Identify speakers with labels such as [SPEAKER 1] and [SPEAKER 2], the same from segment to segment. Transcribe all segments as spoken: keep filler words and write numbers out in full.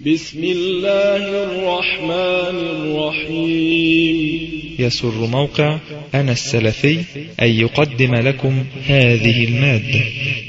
[SPEAKER 1] بسم الله الرحمن الرحيم.
[SPEAKER 2] يسر موقع أنا السلفي أن يقدم لكم هذه المادة.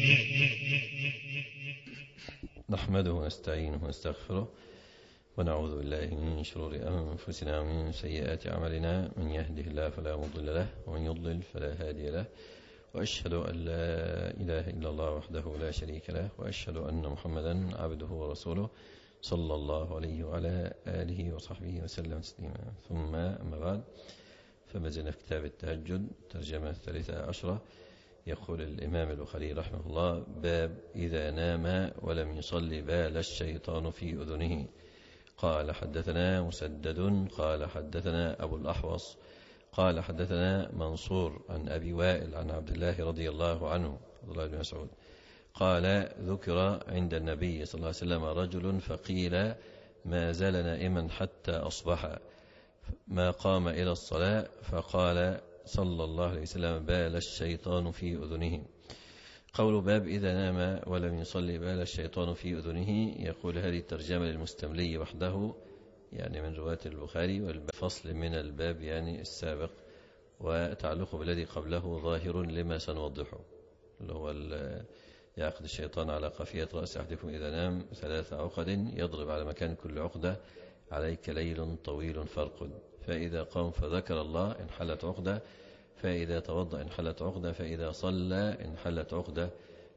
[SPEAKER 3] نحمده ونستعينه ونستغفره ونعوذ بالله من شرور أنفسنا ومن سيئات أعمالنا، من يهده الله فلا مضل له ومن يضلل فلا هادي له، وأشهد أن لا إله إلا الله وحده لا شريك له، وأشهد أن محمدا عبده ورسوله صلى الله عليه وعلى آله وصحبه وسلم تسليما. ثم أما بعد، فمازلنا في كتاب التهجد ترجمة الثالثة عشرة. يقول الإمام البخاري رحمه الله: باب إذا نام ولم يصلي بال الشيطان في أذنه. قال حدثنا مسدد قال حدثنا أبو الأحوص قال حدثنا منصور عن أبي وائل عن عبد الله رضي الله عنه عبد الله بن مسعود قال: ذكر عند النبي صلى الله عليه وسلم رجل فقيل: ما زال نائما حتى أصبح ما قام إلى الصلاة، فقال صلى الله عليه وسلم: بال الشيطان في أذنه. قول باب إذا نام ولم يصلي بال الشيطان في أذنه، يقول هذه الترجمة للمستملي وحده، يعني من رواة البخاري، والفصل من الباب يعني السابق، وتعلقه بالذي قبله ظاهر لما سنوضحه، اللي هو يعقد الشيطان على قافية رأس أحدكم إذا نام ثلاث عقد، يضرب على مكان كل عقدة: عليك ليل طويل فارقد، فإذا قام فذكر الله انحلت عقدة، فإذا توضأ انحلت عقدة، فإذا صلى انحلت عقدة،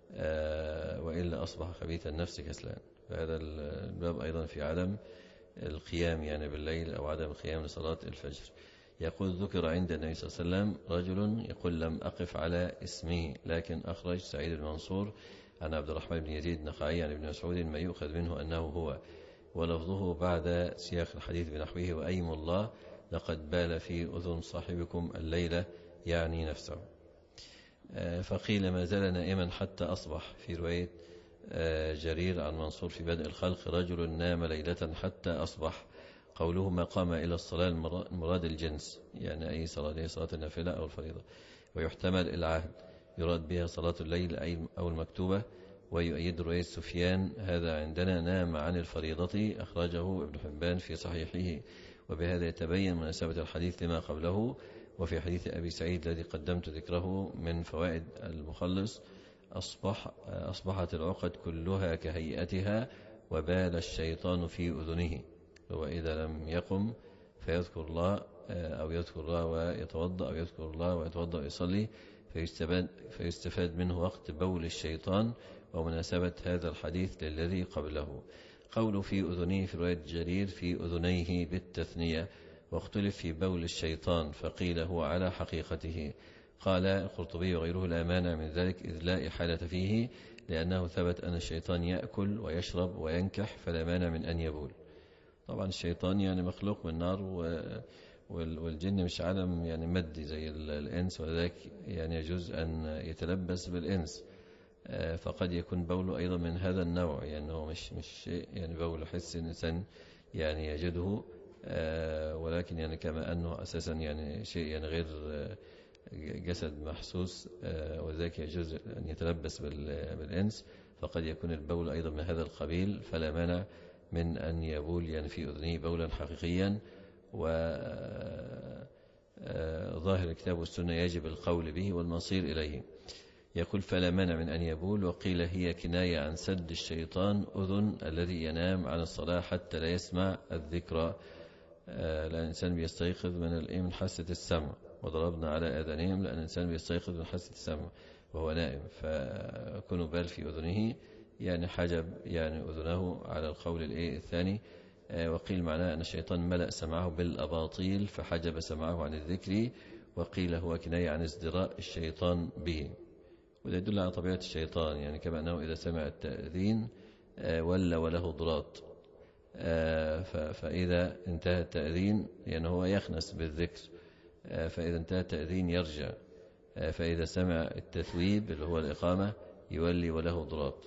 [SPEAKER 3] آه وإلا أصبح خبيث النفس كسلان. فهذا الباب أيضا في عدم القيام يعني بالليل، أو عدم القيام لصلاة الفجر. يقول: ذكر عند النبي صلى الله عليه وسلم رجل، يقول لم أقف على اسمه، لكن أخرج سعيد المنصور عن عبد الرحمن بن يزيد النخعي عن ابن مسعود ما يؤخذ منه أنه هو، ولفظه بعد سياق الحديث بنحوه: وأيم الله لقد بال في أذن صاحبكم الليلة، يعني نفسه. فقيل: ما زال نائما حتى أصبح. في رواية جرير عن منصور في بدء الخلق: رجل نام ليلة حتى أصبح. قوله ما قام إلى الصلاة المراد الجنس، يعني أي صلاة، صلاة النافلة أو الفريضة، ويحتمل العهد، يراد بها صلاة الليل أو المكتوبة. ويؤيد رواية سفيان: هذا عندنا نام عن الفريضة، أخرجه ابن حبان في صحيحه. وبهذا يتبين مناسبة الحديث لما قبله. وفي حديث أبي سعيد الذي قدمت ذكره من فوائد المخلص: أصبح أصبحت العقد كلها كهيئتها، وبال الشيطان في أذنه. هو إذا لم يقم فيذكر الله، أو يذكر الله ويتوضأ، أو يذكر الله ويتوضأ ويصلي، فيستفاد, فيستفاد منه وقت بول الشيطان، ومناسبة هذا الحديث للذي قبله. قول في أذنه في رواية جرير في أذنيه بالتثنية، واختلف في بول الشيطان، فقيل هو على حقيقته. قال القرطبي وغيره: لا مانع من ذلك، إذ لا إحالة فيه، لأنه ثبت أن الشيطان يأكل ويشرب وينكح، فلا مانع من أن يبول. طبعا الشيطان يعني مخلوق من نار، والجن مش عالم يعني مادي زي الإنس، وذلك يعني يجوز أن يتلبس بالإنس، فقد يكون بوله أيضا من هذا النوع، يعني هو مش مش شيء يعني بول حس الإنسان يعني يجده، ولكن يعني كما أنه أساسا يعني شيء يعني غير جسد محسوس، وذلك يجوز أن يتلبس بالإنس، فقد يكون البول أيضا من هذا القبيل، فلا مانع من أن يبول يعني في أذنه بولا حقيقيا. وظاهر الكتاب والسنة يجب القول به والمصير إليه. يقول: فلا مانع من أن يبول. وقيل هي كناية عن سد الشيطان أذن الذي ينام عن الصلاة حتى لا يسمع الذكرى، لأن الإنسان بيستيقظ من من حاسة السمع، وضربنا على آذانهم، لأن الإنسان بيستيقظ من حاسة السمع وهو نائم، فكون بال في أذنه يعني حجب يعني أذنه على القول الثاني. وقيل معناه أن الشيطان ملأ سمعه بالأباطيل فحجب سمعه عن الذكر. وقيل هو كناية عن ازدراء الشيطان به، وده يدل على طبيعة الشيطان، يعني كما أنه إذا سمع التأذين ولا وله ضراط، فإذا انتهى التأذين يعني هو يخنس بالذكر، فإذا انتهى التأذين يرجع، فإذا سمع التثويب اللي هو الإقامة يولي وله ضراط.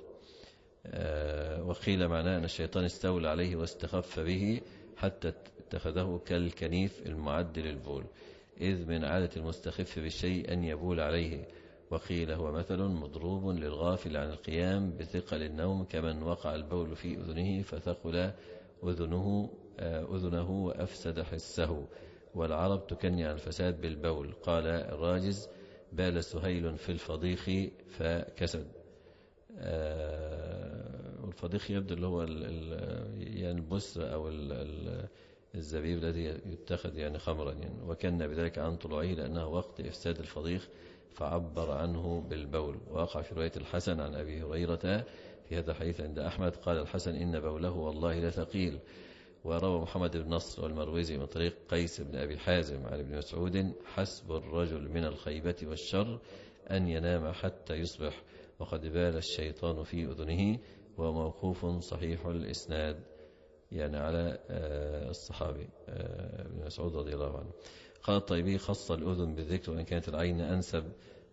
[SPEAKER 3] وقيل معناه أن الشيطان استولى عليه واستخف به حتى اتخذه كالكنيف المعد للبول، إذ من عادة المستخف بالشيء أن يبول عليه، وقيل هو مثل مضروب للغافل عن القيام بثقل النوم كمن وقع البول في أذنه فثقل أذنه, أذنه وأفسد حسه. والعرب تكني عن الفساد بالبول. قال الراجز بال سهيل في الفضيخ فكسد. والفضيخ يبدو اللي هو يعني البسر أو الزبيب الذي يتخذ يعني خمرا يعني. وكان بذلك عن طلوعه لأنه وقت إفساد الفضيخ فعبر عنه بالبول. وقع في رواية الحسن عن أبي هريرة في هذا الحديث عند أحمد قال الحسن إن بوله والله لثقيل. وروى محمد بن نصر والمروزي من طريق قيس بن أبي حازم عن ابن مسعود حسب الرجل من الخيبة والشر أن ينام حتى يصبح وقد بال الشيطان في أذنه. وموقوف صحيح الإسناد يعني على الصحابي ابن مسعود رضي الله عنه. قال الطيبي خص الأذن بالذكر وإن كانت العين أنسب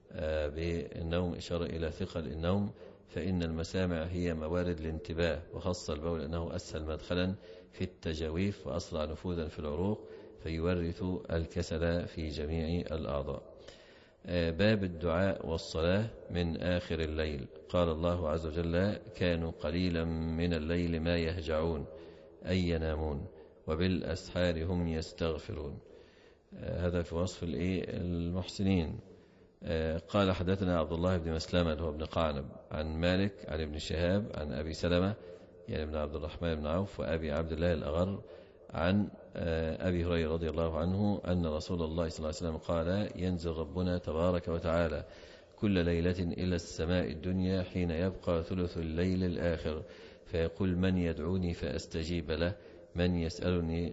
[SPEAKER 3] بالنوم إشارة إلى ثقل النوم فإن المسامع هي موارد الانتباه. وخص البول أنه أسهل مدخلا في التجاويف وأسرع نفوذا في العروق فيورث الكسل في جميع الأعضاء. باب الدعاء والصلاة من آخر الليل. قال الله عز وجل كانوا قليلا من الليل ما يهجعون أي ينامون وبالأسحار هم يستغفرون. هذا في وصف المحسنين. قال حدثنا عبد الله بن مسلمة هو ابن قعنب عن مالك عن ابن شهاب عن أبي سلمة يعني ابن عبد الرحمن بن عوف وأبي عبد الله الأغر عن أبي هريرة رضي الله عنه أن رسول الله صلى الله عليه وسلم قال ينزل ربنا تبارك وتعالى كل ليلة إلى السماء الدنيا حين يبقى ثلث الليل الآخر فيقول من يدعوني فأستجيب له من يسألني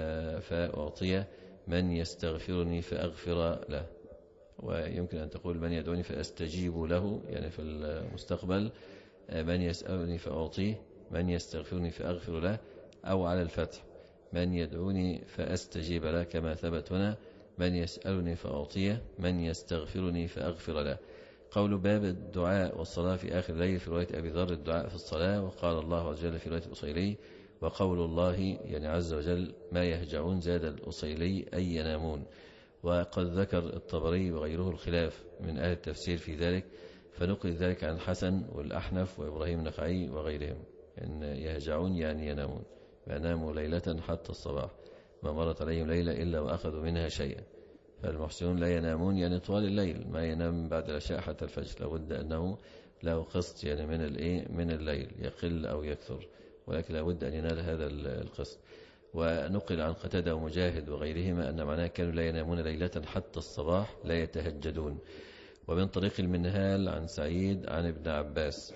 [SPEAKER 3] فأعطيه من يستغفرني فأغفر له. ويمكن أن تقول من يدعوني فأستجيب له يعني في المستقبل من يسألني فأعطيه من يستغفرني فأغفر له أو على الفتح من يدعوني فأستجيب له كما ثبت هنا من يسألني فأعطيه من يستغفرني فأغفر له. قول باب الدعاء والصلاة في آخر الليل في رواية أبي ذر الدعاء في الصلاة. وقال الله عز وجل في رواية الأصيلي وقول الله يعني عز وجل ما يهجعون زاد الأصيلي أي ينامون. وقد ذكر الطبري وغيره الخلاف من أهل التفسير في ذلك فنقل ذلك عن الحسن والأحنف وإبراهيم النخعي وغيرهم إن يهجعون يعني ينامون فناموا ليلة حتى الصباح ما مرت عليهم ليلة إلا وأخذوا منها شيئا. فالمحسنون لا ينامون يعني طوال الليل ما ينام بعد العشاء حتى الفجر لابد أنه له قسط يعني من الإيه من الليل يقل أو يكثر ولكن لابد أن ينال هذا القسط. ونقل عن قتادة ومجاهد وغيرهما أن معناه كانوا لا ينامون ليلة حتى الصباح لا يتهجدون. ومن طريق المنهال عن سعيد عن ابن عباس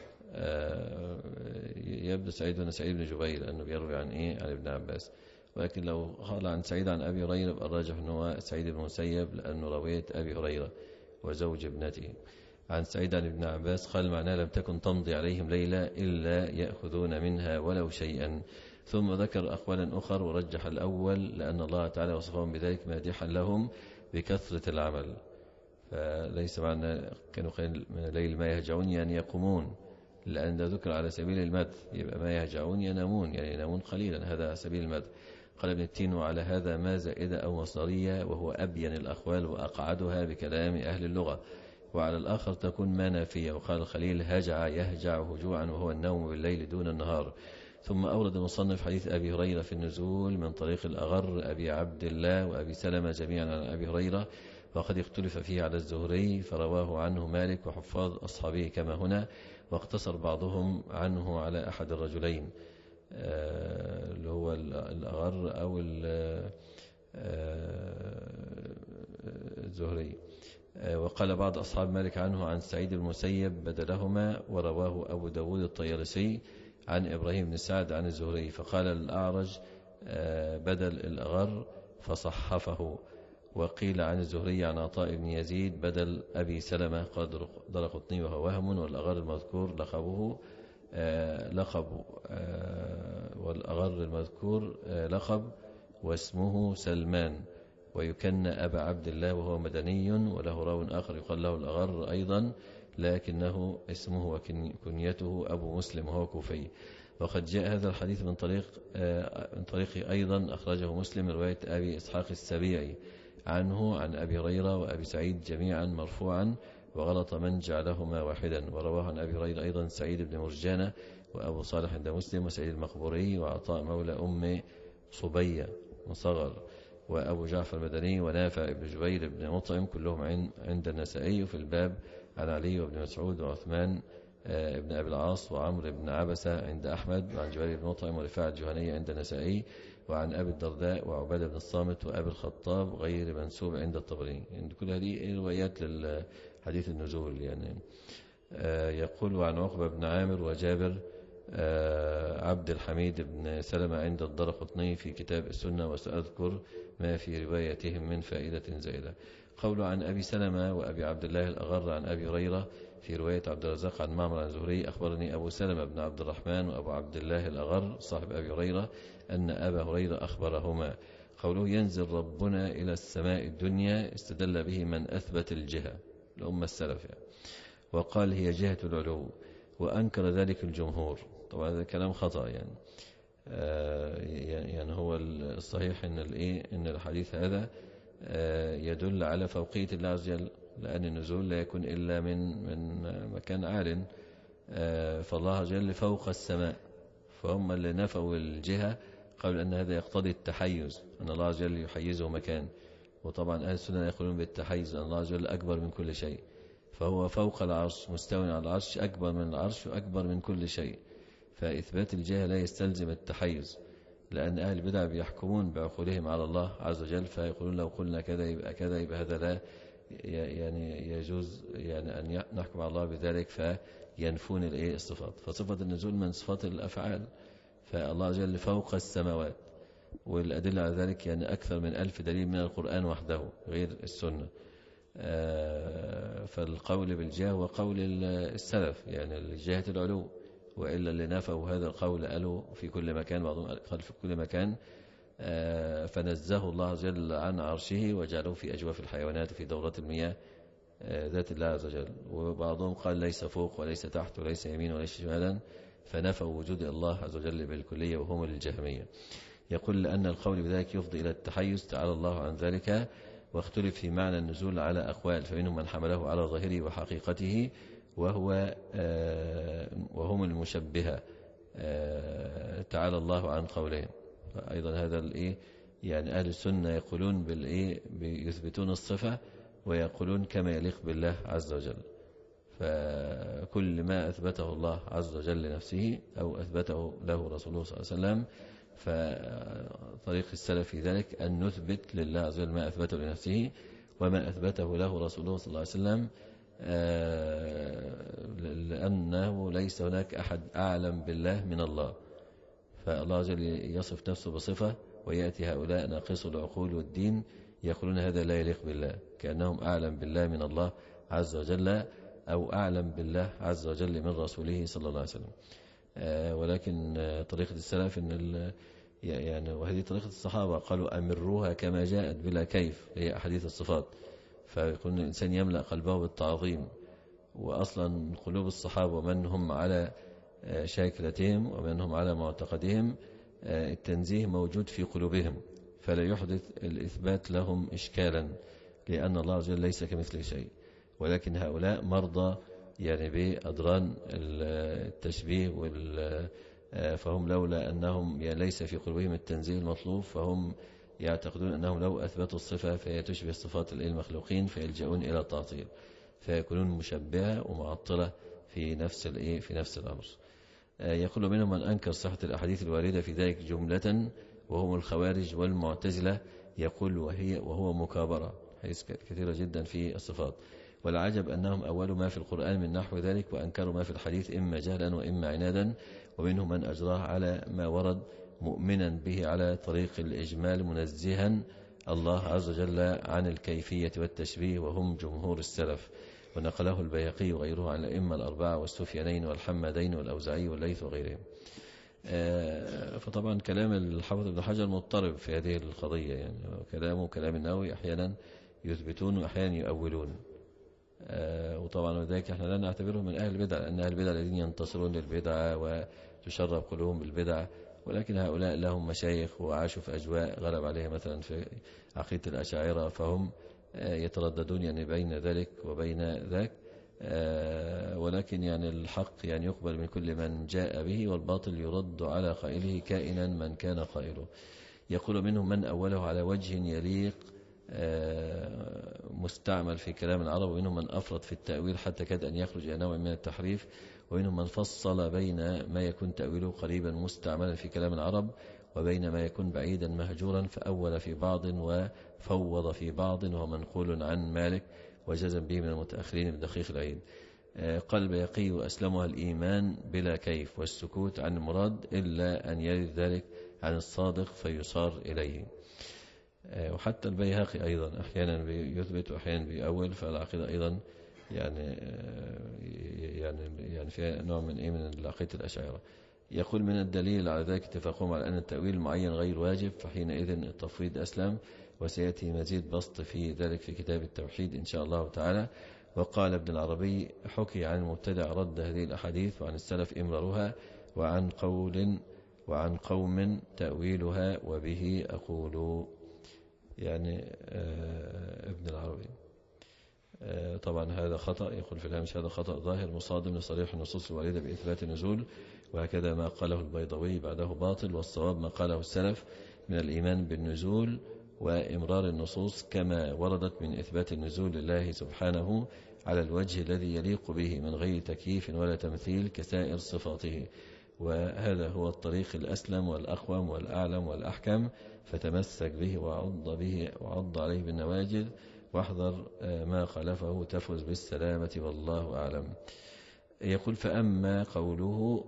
[SPEAKER 3] يبدو سعيد بن سعيد بن جبير أنه بيروي عن إيه عن ابن عباس ولكن لو قال عن سعيد عن أبي هريرة الراجح أنه سعيد بن مسيب لأنه روية أبي هريرة وزوج ابنته. عن سعيد عن ابن عباس قال معناه لم تكن تمضي عليهم ليلة إلا يأخذون منها ولو شيئا. ثم ذكر أقوالا أخر ورجح الأول لأن الله تعالى وصفهم بذلك مادحا لهم بكثرة العمل. فليس معنى كانوا من الليل ما يهجعون يعني يقومون لأن ذكر على سبيل المد يبقى ما يهجعون ينامون يعني ينامون قليلا هذا سبيل المد. قال ابن التين وعلى هذا ما زائدة أو مصدرية وهو أبين الأقوال وأقعدها بكلام أهل اللغة. وعلى الآخر تكون ما نافية. وقال الخليل هجع يهجع هجوعا وهو النوم بالليل دون النهار. ثم أورد المصنف حديث أبي هريرة في النزول من طريق الأغر أبي عبد الله وأبي سلمة جميعا عن أبي هريرة وقد اختلف فيه على الزهري فرواه عنه مالك وحفاظ أصحابه كما هنا واقتصر بعضهم عنه على أحد الرجلين اللي هو الأغر أو الزهري. وقال بعض أصحاب مالك عنه عن سعيد المسيب بدلهما ورواه أبو داود الطيالسي عن إبراهيم بن سعد عن الزهري. فقال الأعرج بدل الأغر فصحفه. وقيل عن الزهري عن عطاء بن يزيد بدل أبي سلمة قال درقطني وهو وهم. والأغر المذكور لقبه لقب والأغر المذكور لقب واسمه سلمان ويكن أبا عبد الله وهو مدني وله راو آخر يقال له الأغر أيضا لكنه اسمه وكنيته أبو مسلم وهو كوفي. وقد جاء هذا الحديث من طريق من طريق أيضا أخرجه مسلم رواية أبي إسحاق السبيعي عنه عن أبي هريرة وأبي سعيد جميعا مرفوعا وغلط من جعلهما واحدا. ورواه عن أبي هريرة أيضا سعيد بن مرجانة وأبو صالح عند مسلم وسعيد المقبوري وعطاء مولى أم صبية وصغر وأبو جعفر المدني ونافع بن جبير بن مطعم كلهم عند النسائي. في الباب عن علي وابن مسعود وعثمان ابن أبي العاص وعمر بن عبسة عند أحمد وعن جبير بن مطعم ورفاعة الجهنية عند النسائي وعن أبي الدرداء وعبادة بن الصامت وأبي الخطاب غير منسوب عند الطبري. يعني كل هذه روايات للحديث النزول. يعني يقول عن عقبة بن عامر وجابر عبد الحميد بن سلمة عند الدرقطني في كتاب السنة وسأذكر ما في روايتهم من فائدة زائدة. قول عن أبي سلمة وأبي عبد الله الأغر عن أبي هريرة في رواية عبد الرزاق عن معمر عن زهري أخبرني أبو سلمة بن عبد الرحمن وأبو عبد الله الأغر صاحب أبي هريرة أن أبا هريرة أخبرهما. قوله ينزل ربنا إلى السماء الدنيا استدل به من أثبت الجهة الأمة السلف يعني. وقال هي جهة العلو وأنكر ذلك الجمهور. طبعا هذا كلام خطأ يعني. آه يعني هو الصحيح إن الإيه إن الحديث هذا آه يدل على فوقية الله عز وجل لأن النزول لا يكون إلا من من مكان عال. آه فالله عز وجل فوق السماء فهم اللي نفوا الجهة قالوا أن هذا يقتضي التحيز أن الله عز وجل يحيزه مكان. وطبعا أهل السنة يقولون بالتحيز أن الله عز وجل أكبر من كل شيء فهو فوق العرش مستوى على العرش أكبر من العرش وأكبر من كل شيء. فإثبات الجهة لا يستلزم التحيز لأن أهل البدع بيحكمون بعقولهم على الله عز وجل فيقولون لو قلنا كذا يبقى كذا يبقى هذا لا يعني يجوز يعني أن نحكم على الله بذلك فينفون الإيه الصفات. فصفة النزول من صفات الأفعال فالله عز وجل فوق السماوات والأدلة على ذلك يعني أكثر من ألف دليل من القرآن وحده غير السنة. فالقول بالجهة وقول السلف يعني الجهة العلو وإلا اللي نفوا هذا القول قالوا في كل مكان بعضهم قال في كل مكان فنزه الله عز وجل عن عرشه وجعله في أجواف الحيوانات وفي دورات المياه ذات الله عز وجل. وبعضهم قال ليس فوق وليس تحت وليس يمين وليس شمالا فنفوا وجود الله عز وجل بالكلية وهم الجهمية. يقول لأن القول بذلك يفضي إلى التحيز تعالى الله عن ذلك. واختلف في معنى النزول على أقوال فمنهم من حمله على ظاهره وحقيقته وهو وهم المشبهة تعالى الله عن قولهم. أيضا هذا الإيه يعني أهل السنة يقولون بالإيه يثبتون الصفة ويقولون كما يليق بالله عز وجل. فكل ما أثبته الله عز وجل لنفسه أو أثبته له رسوله صلى الله عليه وسلم فطريق السلف في ذلك أن نثبت لله عز وجل ما أثبته لنفسه وما أثبته له رسوله صلى الله عليه وسلم لأنه ليس هناك أحد أعلم بالله من الله. فالله عز وجل يصف نفسه بصفة ويأتي هؤلاء ناقصوا العقول والدين يقولون هذا لا يليق بالله كأنهم أعلم بالله من الله عز وجل أو أعلم بالله عز وجل من رسوله صلى الله عليه وسلم. ولكن طريقة السلف إن يعني وهذه طريقة الصحابة قالوا أمروها كما جاءت بلا كيف هي أحاديث الصفات. فيقول الإنسان يملأ قلبه بالتعظيم وأصلا قلوب الصحابة ومن هم على شاكلتهم ومن هم على معتقدهم التنزيه موجود في قلوبهم فلا يحدث الإثبات لهم إشكالا لأن الله عز وجل ليس كمثله شيء. ولكن هؤلاء مرضى يعني بأضران التشبيه وال فهم لولا أنهم يعني ليس في قلوبهم التنزيه المطلوب فهم يعتقدون أنهم لو أثبتوا الصفة فهي تشبه صفات المخلوقين فيلجؤون إلى التعطيل فيكونون مشبهة ومعطلة في نفس الإيه في نفس الأمر. يقول منهم من أنكر صحة الأحاديث الواردة في ذلك جملة وهم الخوارج والمعتزلة يقول وهي وهو مكابرة حيث كثيرة جدا في الصفات. والعجب أنهم أولوا ما في القرآن من نحو ذلك وأنكروا ما في الحديث إما جهلا وإما عنادا. ومنهم من أجراه على ما ورد مؤمنا به على طريق الإجمال منزها الله عز وجل عن الكيفية والتشبيه وهم جمهور السلف. ونقله البيهقي وغيره عن الأئمة الأربعة والسفيانين والحمدين والأوزاعي والليث وغيرهم. فطبعا كلام الحافظ ابن حجر مضطرب في هذه القضية يعني كلامه كلام النووي أحيانا يثبتون وأحيانا يؤولون. وطبعا وذلك احنا لا نعتبرهم من أهل البدع لأن أهل البدع الذين ينتصرون للبدع وتشرب قلوبهم بالبدع. ولكن هؤلاء لهم مشايخ وعاشوا في أجواء غلب عليها مثلا في عقيدة الأشاعرة فهم يترددون يعني بين ذلك وبين ذاك. ولكن يعني الحق يعني يقبل من كل من جاء به، والباطل يرد على قائله كائنا من كان قائله. يقول منهم من أوله على وجه يليق مستعمل في كلام العرب، ومنهم من أفرط في التأويل حتى كاد أن يخرج إلى نوع من التحريف، ومنهم من فصل بين ما يكون تأويله قريبا مستعملا في كلام العرب وبين ما يكون بعيدا مهجورا، فأول في بعض وفوض في بعض، وهو منقول عن مالك وجزم به من المتأخرين بدقيق العيد. قال البيهقي وأسلمها الإيمان بلا كيف والسكوت عن المراد إلا أن يرد ذلك عن الصادق فيصار إليه. وحتى البيهقي أيضا أحيانا بيثبت وأحيانا بيأول، فالعقيدة أيضا يعني يعني يعني فيها نوع من إيه من العقيدة الأشاعرة. يقول من الدليل على ذلك اتفاقهم على أن التأويل المعين غير واجب، فحينئذ التفويض أسلم، وسيأتي مزيد بسط في ذلك في كتاب التوحيد إن شاء الله تعالى. وقال ابن العربي حكي عن المبتدع رد هذه الأحاديث، وعن السلف إمرارها، وعن قول وعن قوم تأويلها وبه أقول. يعني آه ابن العربي آه طبعا هذا خطأ، يقول في الهامش هذا خطأ ظاهر مصادم لصريح النصوص الواردة بإثبات النزول، وهكذا ما قاله البيضاوي بعده باطل، والصواب ما قاله السلف من الإيمان بالنزول وإمرار النصوص كما وردت من إثبات النزول لله سبحانه على الوجه الذي يليق به من غير تكييف ولا تمثيل كسائر صفاته، وهذا هو الطريق الأسلم والأقوم والأعلم والأحكم، فتمسك به وعض به وعض عليه بالنواجذ، واحذر ما خالفه تفوز بالسلامة والله أعلم. يقول فأما قوله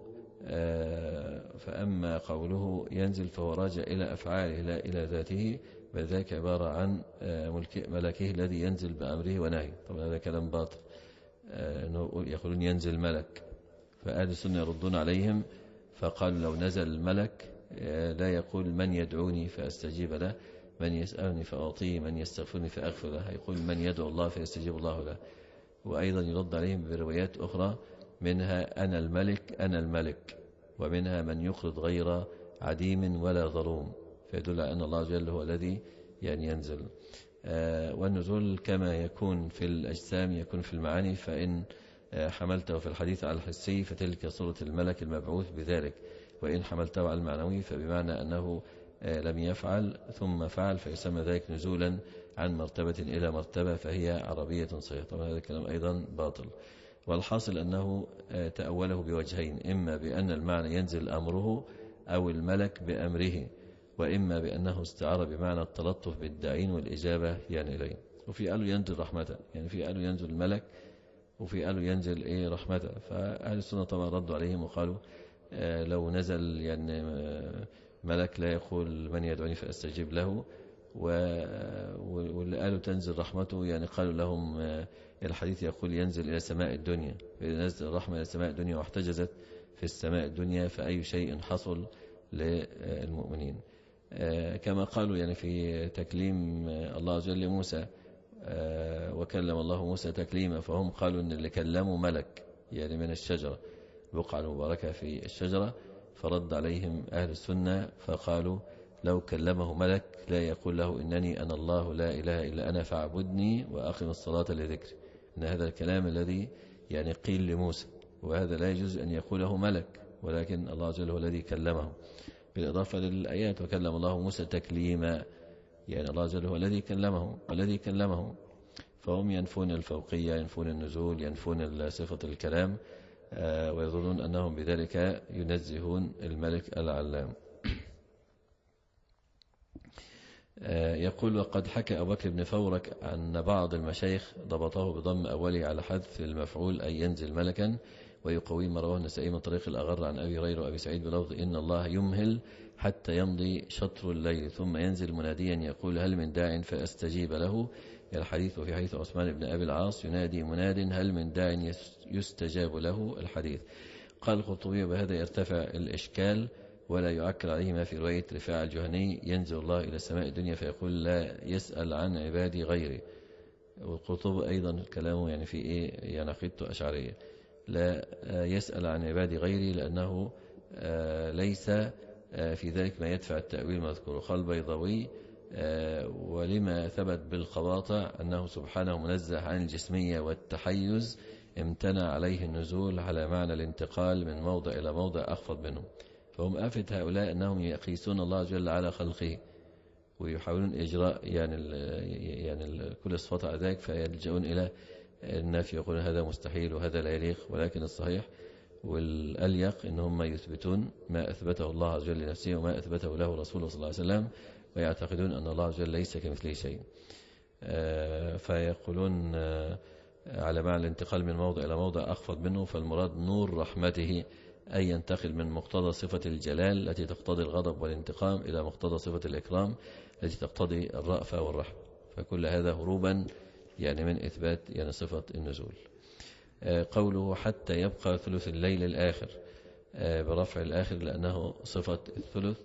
[SPEAKER 3] فأما قوله ينزل فهو راجع إلى أفعاله لا إلى ذاته، بل ذاك عبارة عن ملكه الذي ينزل بأمره ونهيه. طبعا هذا كلام باطل، يقولون ينزل ملك، فأهل السنة يردون عليهم فقال لو نزل الملك لا يقول من يدعوني فأستجيب له، من يسألني فأعطيه، من يستغفرني فأغفر له، يقول من يدعو الله فيستجيب الله له. وأيضا يرد عليهم بروايات أخرى منها أنا الملك أنا الملك، ومنها من يقرض غير عديم ولا ظلوم، فيدل على أن الله جل هو الذي يعني ينزل. آه والنزول كما يكون في الأجسام يكون في المعاني، فإن آه حملته في الحديث على الحسي فتلك صورة الملك المبعوث بذلك، وإن حملته على المعنوي فبمعنى أنه آه لم يفعل ثم فعل، فيسمى ذلك نزولا عن مرتبة إلى مرتبة، فهي عربية صحيحة. طبعا هذا الكلام أيضا باطل. والحاصل أنه تأوله بوجهين، إما بأن المعنى ينزل أمره أو الملك بأمره، وإما بأنه استعار بمعنى التلطف بالداعين والإجابة يعني إليه. وفي قالوا ينزل رحمة، يعني في قالوا ينزل الملك، وفي قالوا ينزل إيه رحمة. فأهل السنة طبعا ردوا عليهم وقالوا لو نزل يعني ملك لا يقول من يدعوني فأستجيب له، واللي قالوا تنزل رحمته يعني قالوا لهم الحديث يقول ينزل إلى سماء الدنيا، فإذا نزل الرحمة إلى سماء الدنيا واحتجزت في السماء الدنيا فأي شيء حصل للمؤمنين. كما قالوا يعني في تكليم الله عز وجل موسى وكلم الله موسى تكليما، فهم قالوا أن اللي كلموا ملك يعني من الشجرة، البقعة المباركة في الشجرة، فرد عليهم أهل السنة فقالوا لو كلمه ملك لا يقول له إنني أنا الله لا إله إلا أنا فاعبدني وأقم الصلاة لذكري، إن هذا الكلام الذي يعني قيل لموسى، وهذا لا يجوز أن يقوله ملك، ولكن الله جل هو الذي كلمه، بالإضافة للآيات وكلم الله موسى تكليما، يعني الله جل هو الذي كلمه والذي كلمه. فهم ينفون الفوقية، ينفون النزول، ينفون صفة الكلام، ويظنون أنهم بذلك ينزهون الملك العلام. يقول وقد حكى أبو بكر بن فورك أن بعض المشايخ ضبطه بضم أوله على حذف المفعول أي ينزل ملكا، ويقوي ما رواه النسائي من طريق الأغر عن أبي هريرة وأبي سعيد بلفظ إن الله يمهل حتى يمضي شطر الليل ثم ينزل مناديا يقول هل من داع فأستجيب له. الحديث وفي حديث عثمان بن أبي العاص ينادي مناد هل من داع يستجاب له الحديث. قال القرطبي بهذا يرتفع الإشكال ولا يعكر عليه ما في رواية رفاع الجهني ينزل الله إلى السماء الدنيا فيقول لا يسأل عن عبادي غيري. والقرطبي أيضا كلامه يعني في إيه يعني عقيدته أشعرية، لا يسأل عن عبادي غيري لأنه ليس في ذلك ما يدفع التأويل مذكور. قال البيضاوي ولما ثبت بالقواطع أنه سبحانه منزه عن الجسمية والتحيز امتنع عليه النزول على معنى الانتقال من موضع إلى موضع أخفض منه. فهم آفة هؤلاء أنهم يقيسون الله جل على خلقه ويحاولون إجراء يعني ال يعني ال كل الصفات على ذلك، فيلجؤون إلى النفي، يقولون هذا مستحيل وهذا لا يليق. ولكن الصحيح والأليق إن هم يثبتون ما أثبته الله عز وجل لنفسه وما أثبته له رسوله صلى الله عليه وسلم، ويعتقدون أن الله عز وجل ليس كمثله شيء. فيقولون على معنى الانتقال من موضع إلى موضع أخفض منه، فالمراد نور رحمته، أي ينتقل من مقتضى صفة الجلال التي تقتضي الغضب والانتقام إلى مقتضى صفة الإكرام التي تقتضي الرأفة والرحمة. فكل هذا هروبا يعني من إثبات يعني صفة النزول. قوله حتى يبقى ثلث الليل الآخر برفع الآخر لأنه صفة الثلث،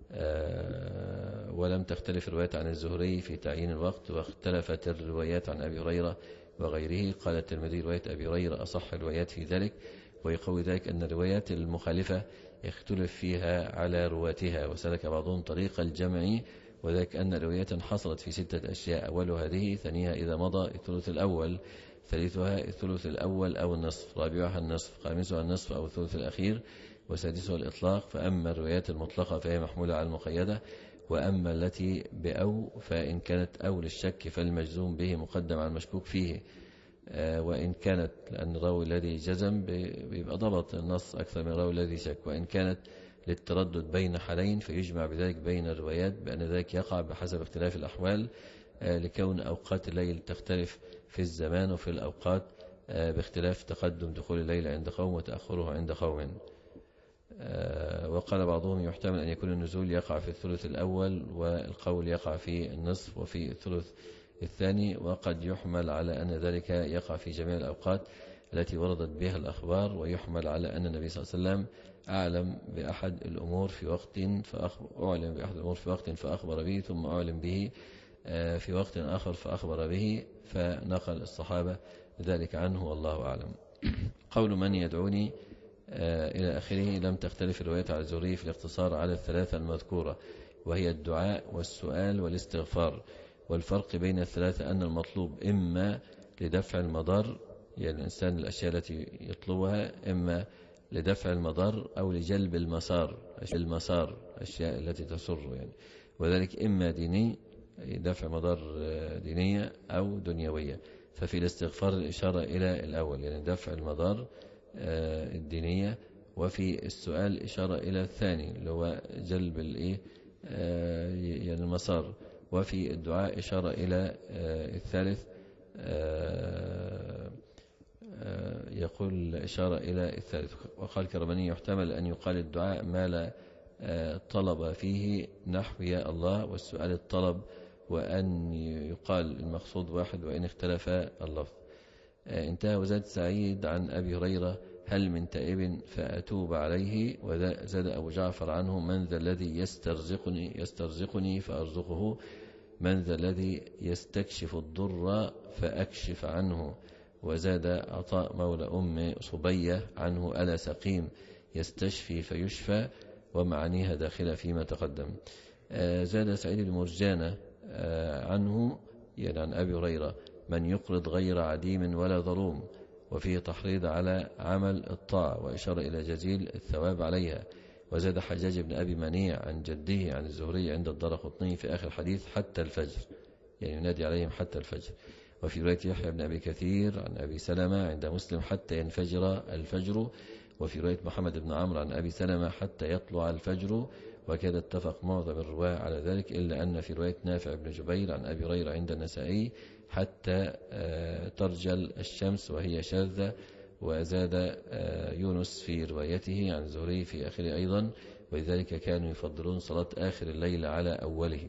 [SPEAKER 3] ولم تختلف الروايات عن الزهري في تعيين الوقت، واختلفت الروايات عن أبي هريرة وغيره. قال الترمذي رواية أبي هريرة أصح الروايات في ذلك، ويقوي ذلك أن الروايات المخالفة يختلف فيها على رواتها، وسلك بعضهم طريق الجمع، وذلك أن الروايات حصلت في ستة أشياء: أول هذه، ثانيها إذا مضى الثلث الأول، ثالثها الثلث الأول أو النصف، رابعها النصف، خامسها النصف أو الثلث الأخير، وسادسها الإطلاق. فأما الروايات المطلقة فهي محمولة على المقيدة، وأما التي بأو فإن كانت أو للشك فالمجزوم به مقدم على المشكوك فيه، وإن كانت لأن الراوي الذي جزم بيبقى ضبط النص أكثر من الراوي الذي شك، وإن كانت للتردد بين حالين فيجمع بذلك بين الروايات، بأن ذلك يقع بحسب اختلاف الأحوال، لكون أوقات الليل تختلف في الزمان وفي الأوقات باختلاف تقدم دخول الليل عند قوم وتأخره عند قوم. وقال بعضهم يحتمل أن يكون النزول يقع في الثلث الأول، والقول يقع في النصف وفي الثلث الثاني، وقد يحمل على أن ذلك يقع في جميع الأوقات التي وردت بها الأخبار، ويحمل على أن النبي صلى الله عليه وسلم أعلم بأحد الأمور في وقت فأخبر أعلم بأحد الأمور في وقت فأخبر به، ثم أعلم به في وقت آخر فأخبر به، فنقل الصحابة ذلك عنه والله أعلم. قول من يدعوني إلى آخره لم تختلف الروايات على الزهري في الاقتصار على الثلاثة المذكورة، وهي الدعاء والسؤال والاستغفار. والفرق بين الثلاثة أن المطلوب إما لدفع المضار، يعني الإنسان الأشياء التي يطلبها إما لدفع المضار أو لجلب المسار، المسار الأشياء التي تسر يعني، وذلك إما ديني دفع مضار دينية أو دنيوية. ففي الاستغفار الإشارة إلى الأول يعني دفع المضار الدينية، وفي السؤال إشارة إلى الثاني اللي هو جلب الإيه يعني المسار، وفي الدعاء إشارة إلى الثالث يقول إشارة إلى الثالث. وقال كرماني يحتمل أن يقال الدعاء ما لا طلب فيه نحو يا الله، والسؤال الطلب، وأن يقال المقصود واحد وإن اختلف اللفظ. انتهى. وزاد سعيد عن أبي هريرة هل من تائب فأتوب عليه. وزاد أبو جعفر عنه من ذا الذي يسترزقني, يسترزقني فأرزقه، من ذا الذي يستكشف الضر فأكشف عنه. وزاد عطاء مولى أم صبية عنه ألا سقيم يستشفي فيشفى، ومعانيها داخلة فيما تقدم. زاد سعيد المرجانة عنه يعني عن أبي هريرة من يقرض غير عديم ولا ظلوم، وفيه تحريض على عمل الطاعة وإشارة إلى جزيل الثواب عليها. وزاد حجاج بن أبي منيع عن جده عن الزهري عند الدارقطني في آخر الحديث حتى الفجر، يعني ينادي عليهم حتى الفجر. وفي رواية يحيى بن أبي كثير عن أبي سلمة عند مسلم حتى ينفجر الفجر. وفي رواية محمد بن عمرو عن أبي سلمة حتى يطلع الفجر. وكذا اتفق معظم الرواة على ذلك، إلا أن في رواية نافع بن جبير عن أبي هريرة عند النسائي حتى ترجل الشمس وهي شاذة. وزاد يونس في روايته عن الزهري في آخره أيضا ولذلك كانوا يفضلون صلاة آخر الليل على أوله.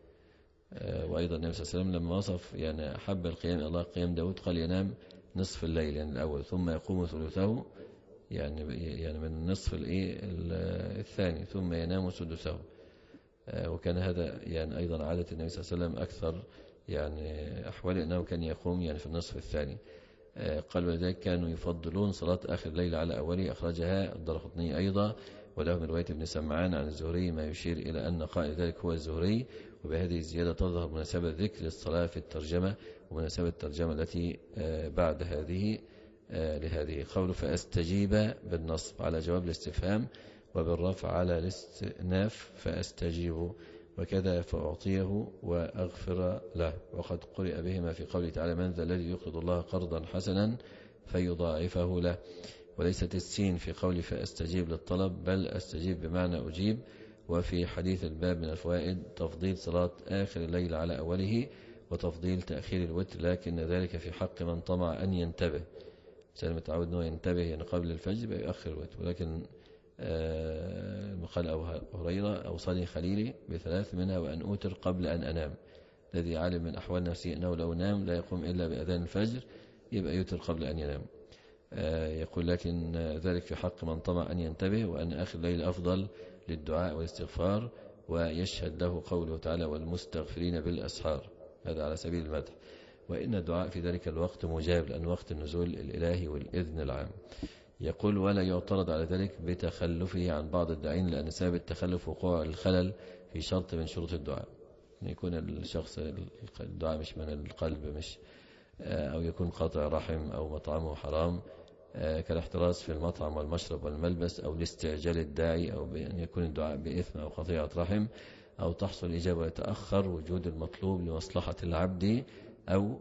[SPEAKER 3] وأيضا النبي صلى الله عليه وسلم لما وصف يعني أحب القيام إلى الله قيام داود قال ينام نصف الليل يعني الأول ثم يقوم ثلثه يعني يعني من النصف الايه الثاني ثم ينام سدسه. وكان هذا يعني أيضا عادة النبي صلى الله عليه وسلم أكثر يعني أحوال أنه كان يقوم يعني في النصف الثاني. قال ولذلك كانوا يفضلون صلاة آخر الليل على أوله. أخرجها الدارقطني أيضا وله من رواية ابن سمعان عن الزهري ما يشير إلى أن قائل ذلك هو الزهري. وبهذه الزيادة تظهر مناسبة ذكر الصلاة في الترجمة ومناسبة الترجمة التي بعد هذه لهذه. قوله فأستجيب بالنصب على جواب الاستفهام، وبالرفع على الاستئناف فأستجيب، وكذا فأعطيه وأغفر له. وقد قرئ بهما في قوله تعالى من ذا الذي يقرض الله قرضا حسنا فيضاعفه له. وليست السين في قول فأستجيب للطلب، بل أستجيب بمعنى أجيب. وفي حديث الباب من الفوائد تفضيل صلاة آخر الليل على أوله، وتفضيل تأخير الوتر، لكن ذلك في حق من طمع أن ينتبه. سلم متعود أنه ينتبه يعني قبل الفجر بيؤخر الوتر. ولكن قال أبو هريرة أوصاني خليلي بثلاث منها وأن أوتر قبل أن أنام. الذي علم من أحوال نفسه أنه لو نام لا يقوم إلا بأذان الفجر يبقى يوتر قبل أن ينام. يقول لكن ذلك في حق من طمع أن ينتبه، وأن آخر الليل أفضل للدعاء والاستغفار، ويشهد له قوله تعالى والمستغفرين بالأسحار، هذا على سبيل المدح. وإن الدعاء في ذلك الوقت مجاب، لأن وقت النزول الإلهي والإذن العام. يقول ولا يعترض على ذلك بتخلفه عن بعض الداعين، لأن سبب التخلف وقوع الخلل في شرط من شروط الدعاء، يكون الشخص الدعاء مش من القلب، مش أو يكون قاطع رحم، أو مطعمه حرام كالاحتراز في المطعم والمشرب والملبس، أو لاستعجال الداعي، أو بأن يكون الدعاء بإثم أو قطيعة رحم، أو تحصل الإجابة ويتأخر وجود المطلوب لمصلحة العبد، أو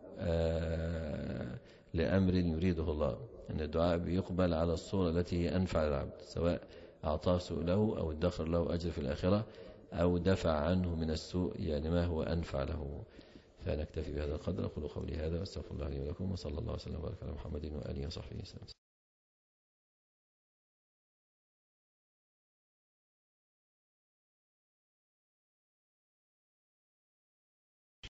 [SPEAKER 3] لأمر يريده الله. أن الدعاء بيقبل على الصورة التي هي أنفع للعبد، سواء أعطاه سؤله أو ادخر له أجر في الآخرة، أو دفع عنه من السوء، يعني ما هو أنفع له. فنكتفي بهذا القدر. أقول قولي هذا واستغفر الله لي ولكم، وصلى الله وسلم وبارك على محمد وآله وصحبه وسلم.